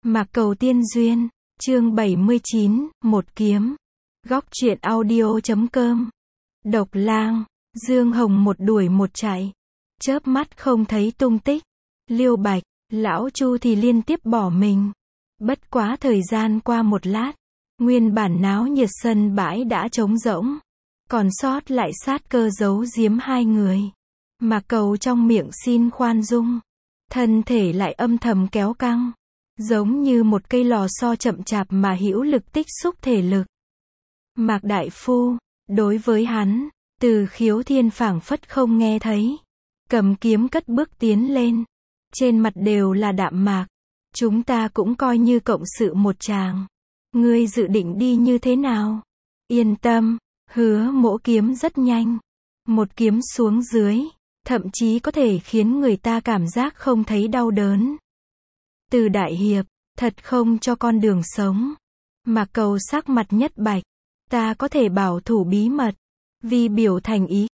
Mạc Cầu Tiên Duyên, chương 79, một kiếm. Góc truyện audio.com. Độc Lang, Dương Hồng một đuổi một chạy. Chớp mắt không thấy tung tích. Liêu Bạch, lão Chu thì liên tiếp bỏ mình. Bất quá thời gian qua một lát, nguyên bản náo nhiệt sân bãi đã trống rỗng. Còn sót lại sát cơ giấu giếm hai người. Mạc Cầu trong miệng xin khoan dung. Thân thể lại âm thầm kéo căng. Giống như một cây lò xo chậm chạp mà hữu lực tích xúc thể lực. Mạc Đại Phu, đối với hắn, Từ Khiếu Thiên phảng phất không nghe thấy. Cầm kiếm cất bước tiến lên. Trên mặt đều là đạm mạc. Chúng ta cũng coi như cộng sự một tràng. Ngươi dự định đi như thế nào? Yên tâm, hứa mỗ kiếm rất nhanh. Một kiếm xuống dưới, thậm chí có thể khiến người ta cảm giác không thấy đau đớn. Từ đại hiệp, thật không cho con đường sống. Mạc Cầu sắc mặt nhất bạch. Ta có thể bảo thủ bí mật. Vì biểu thành ý,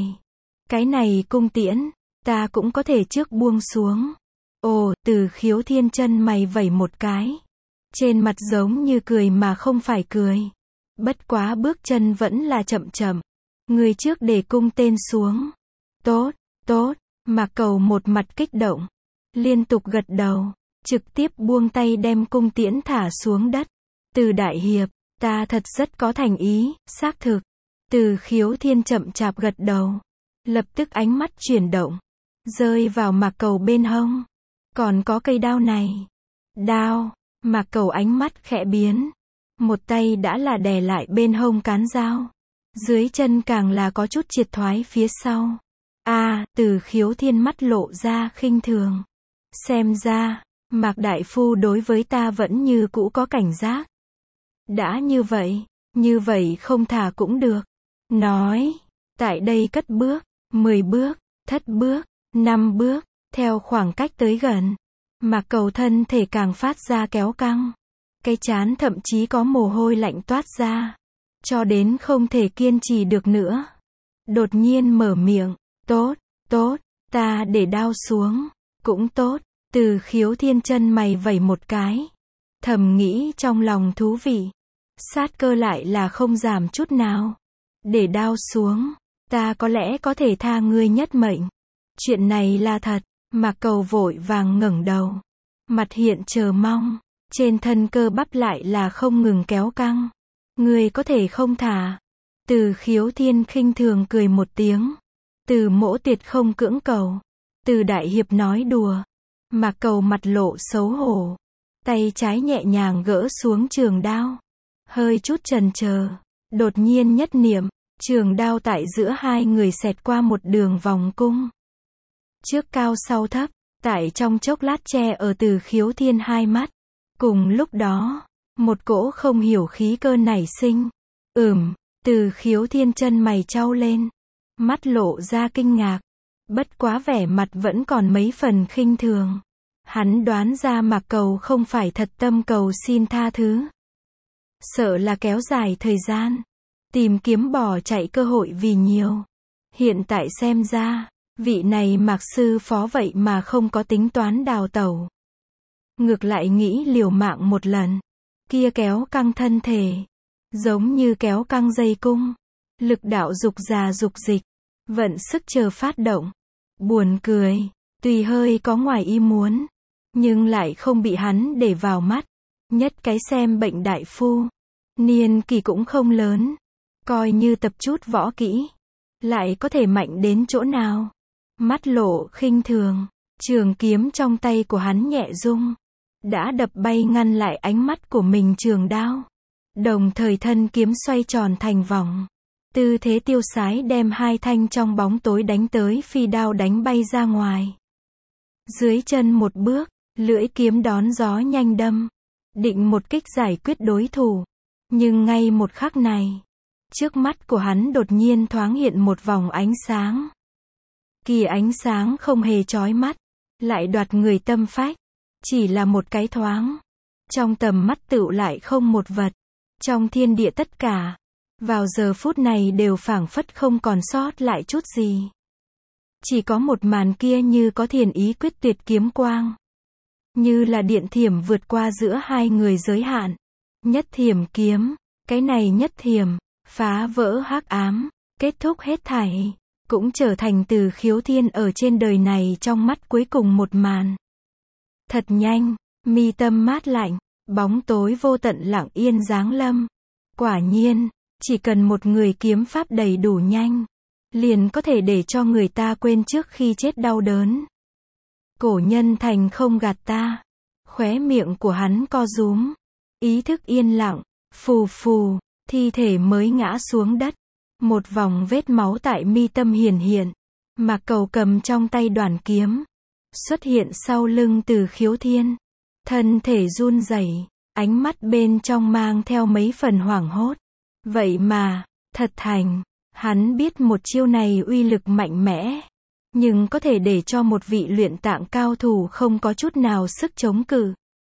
cái này cung tiễn, ta cũng có thể trước buông xuống. Ồ, Từ Khiếu Thiên chân mày vẩy một cái. Trên mặt giống như cười mà không phải cười. Bất quá bước chân vẫn là chậm chậm. Người trước để cung tên xuống. Tốt, tốt, Mạc Cầu một mặt kích động. Liên tục gật đầu. Trực tiếp buông tay đem cung tiễn thả xuống đất. Từ đại hiệp, ta thật rất có thành ý, xác thực. Từ Khiếu Thiên chậm chạp gật đầu. Lập tức ánh mắt chuyển động. Rơi vào Mạc Cầu bên hông. Còn có cây đao này. Đao, Mạc Cầu ánh mắt khẽ biến. Một tay đã là đè lại bên hông cán dao. Dưới chân càng là có chút triệt thoái phía sau. Từ Khiếu Thiên mắt lộ ra khinh thường. Xem ra, Mạc Đại Phu đối với ta vẫn như cũ có cảnh giác. Đã như vậy không thả cũng được. Nói, tại đây cất bước, 10 bước, thất bước, 5 bước, theo khoảng cách tới gần. Mạc Cầu thân thể càng phát ra kéo căng. Cái trán thậm chí có mồ hôi lạnh toát ra. Cho đến không thể kiên trì được nữa. Đột nhiên mở miệng, tốt, ta để đao xuống, cũng tốt. Từ Khiếu Thiên chân mày vẩy một cái. Thầm nghĩ trong lòng thú vị. Sát cơ lại là không giảm chút nào. Để đao xuống, ta có lẽ có thể tha ngươi nhất mệnh. Chuyện này là thật. Mạc Cầu vội vàng ngẩng đầu. Mặt hiện chờ mong. Trên thân cơ bắp lại là không ngừng kéo căng. Ngươi có thể không thả. Từ Khiếu Thiên khinh thường cười một tiếng. Từ mỗ tuyệt không cưỡng cầu. Từ đại hiệp nói đùa. Mạc Cầu mặt lộ xấu hổ. Tay trái nhẹ nhàng gỡ xuống trường đao. Hơi chút chần chờ. Đột nhiên nhất niệm. Trường đao tại giữa hai người xẹt qua một đường vòng cung. Trước cao sau thấp. Tại trong chốc lát che ở Từ Khiếu Thiên hai mắt. Cùng lúc đó, một cỗ không hiểu khí cơ nảy sinh. Từ Khiếu Thiên chân mày chau lên. Mắt lộ ra kinh ngạc. Bất quá vẻ mặt vẫn còn mấy phần khinh thường. Hắn đoán ra Mạc Cầu không phải thật tâm cầu xin tha thứ. Sợ là kéo dài thời gian. Tìm kiếm bỏ chạy cơ hội vì nhiều. Hiện tại xem ra, vị này Mạc sư phó vậy mà không có tính toán đào tẩu. Ngược lại nghĩ liều mạng một lần. Kia kéo căng thân thể. Giống như kéo căng dây cung. Lực đạo dục già dục dịch. Vận sức chờ phát động. Buồn cười. Tuy hơi có ngoài ý muốn. Nhưng lại không bị hắn để vào mắt. Nhất cái xem bệnh đại phu. Niên kỳ cũng không lớn. Coi như tập chút võ kỹ. Lại có thể mạnh đến chỗ nào. Mắt lộ khinh thường. Trường kiếm trong tay của hắn nhẹ rung. Đã đập bay ngăn lại ánh mắt của mình trường đao. Đồng thời thân kiếm xoay tròn thành vòng. Tư thế tiêu sái đem hai thanh trong bóng tối đánh tới phi đao đánh bay ra ngoài. Dưới chân một bước, lưỡi kiếm đón gió nhanh đâm. Định một kích giải quyết đối thủ. Nhưng ngay một khắc này, trước mắt của hắn đột nhiên thoáng hiện một vòng ánh sáng. Kỳ ánh sáng không hề chói mắt, lại đoạt người tâm phách. Chỉ là một cái thoáng. Trong tầm mắt tựu lại không một vật. Trong thiên địa tất cả, vào giờ phút này đều phảng phất không còn sót lại chút gì. Chỉ có một màn kia như có thiền ý quyết tuyệt kiếm quang. như là điện thiểm vượt qua giữa hai người giới hạn. Nhất thiểm kiếm, cái này nhất thiểm, phá vỡ hắc ám, kết thúc hết thảy, cũng trở thành Từ Khiếu Thiên ở trên đời này trong mắt cuối cùng một màn. Thật nhanh, mi tâm mát lạnh, bóng tối vô tận lặng yên giáng lâm. Quả nhiên, chỉ cần một người kiếm pháp đầy đủ nhanh, liền có thể để cho người ta quên trước khi chết đau đớn. Cổ Nhân Thành không gạt ta. Khóe miệng của hắn co rúm. Ý thức yên lặng, phù phù, thi thể mới ngã xuống đất. Một vòng vết máu tại mi tâm hiển hiện. Mạc Cầu cầm trong tay đoàn kiếm, xuất hiện sau lưng Từ Khiếu Thiên. Thân thể run rẩy, ánh mắt bên trong mang theo mấy phần hoảng hốt. Vậy mà, thật thành, hắn biết một chiêu này uy lực mạnh mẽ, nhưng có thể để cho một vị luyện tạng cao thủ không có chút nào sức chống cự.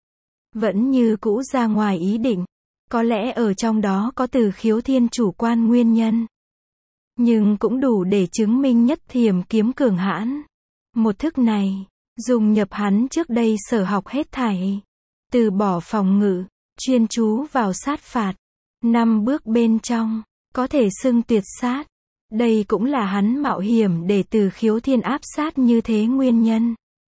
Vẫn như cũ ra ngoài ý định, có lẽ ở trong đó có Từ Khiếu Thiên chủ quan nguyên nhân. Nhưng cũng đủ để chứng minh nhất thiểm kiếm cường hãn. Một thức này, dùng nhập hắn trước đây sở học hết thảy. Từ bỏ phòng ngự, chuyên chú vào sát phạt. 5 bước bên trong, có thể xưng tuyệt sát. Đây cũng là hắn mạo hiểm để Từ Khiếu Thiên áp sát như thế nguyên nhân.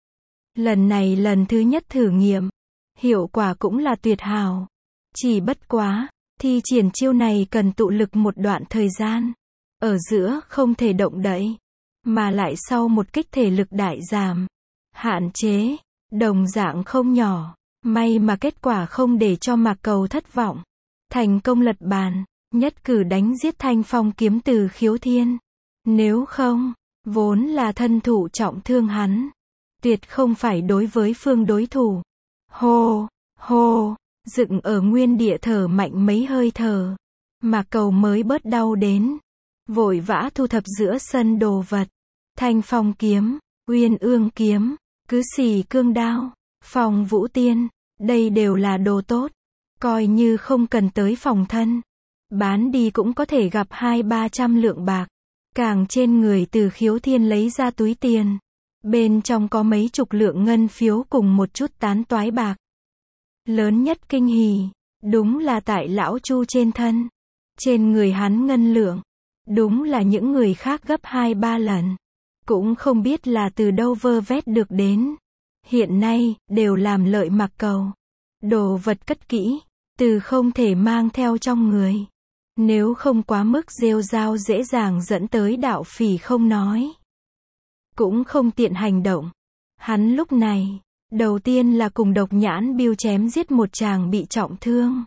Lần này lần thứ nhất thử nghiệm, hiệu quả cũng là tuyệt hảo. Chỉ bất quá, thi triển chiêu này cần tụ lực một đoạn thời gian. Ở giữa không thể động đậy, mà lại sau một kích thể lực đại giảm. Hạn chế, đồng dạng không nhỏ. May mà kết quả không để cho Mạc Cầu thất vọng. Thành công lật bàn, nhất cử đánh giết Thanh Phong kiếm Từ Khiếu Thiên. Nếu không, vốn là thân thủ trọng thương hắn, tuyệt không phải đối với phương đối thủ. Hô, hô, dựng ở nguyên địa thở mạnh mấy hơi thở. Mạc Cầu mới bớt đau đến. Vội vã thu thập giữa sân đồ vật. Thanh Phong kiếm, Uyên Ương kiếm, Cứ Xì cương đao, Phong Vũ Tiên, đây đều là đồ tốt. Coi như không cần tới phòng thân, bán đi cũng có thể gặp 200-300 lượng bạc. Càng trên người Từ Khiếu Thiên lấy ra túi tiền. Bên trong có mấy chục lượng ngân phiếu cùng một chút tán toái bạc. Lớn nhất kinh hỉ, đúng là tại lão Chu trên thân. Trên người hắn ngân lượng, đúng là những người khác gấp 2-3 lần. Cũng không biết là từ đâu vơ vét được đến. Hiện nay, đều làm lợi Mạc Cầu. Đồ vật cất kỹ, từ không thể mang theo trong người. Nếu không quá mức rêu rao dễ dàng dẫn tới đạo phỉ không nói. Cũng không tiện hành động. Hắn lúc này, đầu tiên là cùng Độc Nhãn Biêu chém giết một chàng bị trọng thương.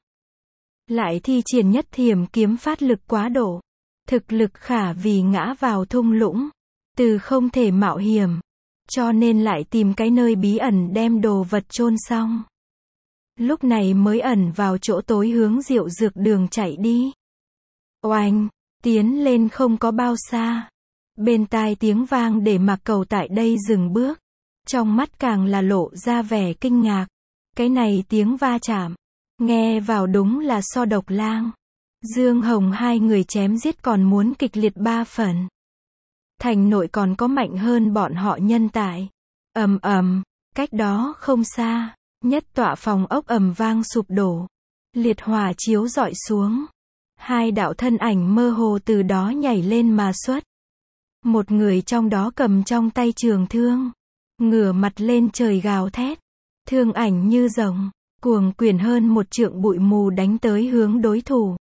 Lại thi triển nhất thiểm kiếm phát lực quá độ. Thực lực khả vì ngã vào thung lũng. Từ không thể mạo hiểm. Cho nên lại tìm cái nơi bí ẩn đem đồ vật chôn xong. Lúc này mới ẩn vào chỗ tối hướng Diệu Dược Đường chạy đi. Oanh, tiến lên không có bao xa. Bên tai tiếng vang để Mạc Cầu tại đây dừng bước. Trong mắt càng là lộ ra vẻ kinh ngạc. Cái này tiếng va chạm, nghe vào đúng là so Độc Lang, Dương Hồng hai người chém giết còn muốn kịch liệt 3 phần. Thành nội còn có mạnh hơn bọn họ nhân tại. Ầm ầm, cách đó không xa, nhất tọa phòng ốc ầm vang sụp đổ. Liệt hỏa chiếu rọi xuống. Hai đạo thân ảnh mơ hồ từ đó nhảy lên mà xuất. Một người trong đó cầm trong tay trường thương, ngửa mặt lên trời gào thét. Thương ảnh như rồng, cuồng quyển hơn 1 trượng bụi mù đánh tới hướng đối thủ.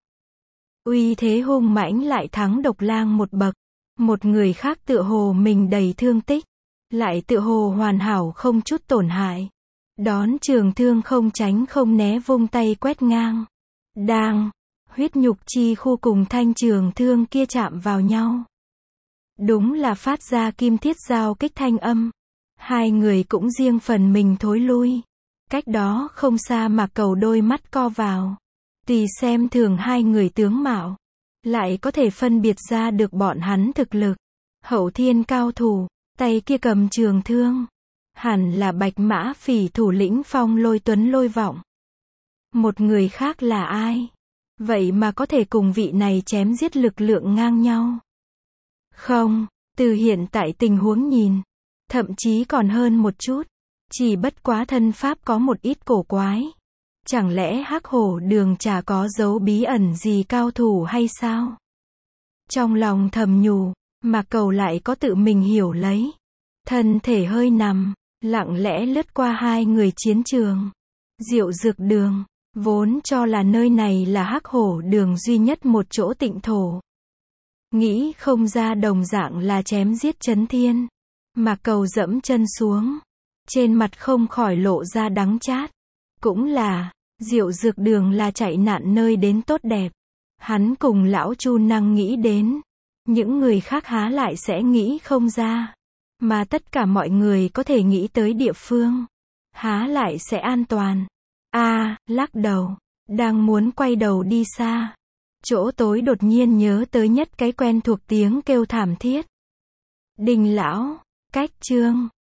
Uy thế hung mãnh lại thắng Độc Lang một bậc. Một người khác tựa hồ mình đầy thương tích, lại tựa hồ hoàn hảo không chút tổn hại. Đón trường thương không tránh không né vung tay quét ngang. Đang, huyết nhục chi khu cùng thanh trường thương kia chạm vào nhau. Đúng là phát ra kim thiết giao kích thanh âm. Hai người cũng riêng phần mình thối lui. Cách đó không xa Mạc Cầu đôi mắt co vào. Tùy xem thường hai người tướng mạo, lại có thể phân biệt ra được bọn hắn thực lực. Hậu thiên cao thủ, tay kia cầm trường thương. Hẳn là Bạch Mã Phỉ thủ lĩnh Phong Lôi Tuấn Lôi Vọng. Một người khác là ai? Vậy mà có thể cùng vị này chém giết lực lượng ngang nhau. Không, từ hiện tại tình huống nhìn, thậm chí còn hơn một chút. Chỉ bất quá thân pháp có một ít cổ quái. Chẳng lẽ Hắc Hổ Đường chả có dấu bí ẩn gì cao thủ hay sao? Trong lòng thầm nhủ, Mạc Cầu lại có tự mình hiểu lấy. Thân thể hơi nằm, lặng lẽ lướt qua hai người chiến trường. Diệu Dược Đường, vốn cho là nơi này là Hắc Hổ Đường duy nhất một chỗ tịnh thổ. Nghĩ không ra đồng dạng là chém giết chấn thiên. Mạc Cầu dẫm chân xuống. Trên mặt không khỏi lộ ra đắng chát. Cũng là, Diệu Dược Đường là chạy nạn nơi đến tốt đẹp. Hắn cùng lão Chu Năng nghĩ đến. Những người khác há lại sẽ nghĩ không ra. Mà tất cả mọi người có thể nghĩ tới địa phương. Há lại sẽ an toàn. Lắc đầu. Đang muốn quay đầu đi xa. Chỗ tối đột nhiên nhớ tới nhất cái quen thuộc tiếng kêu thảm thiết. Đình lão, cách chương.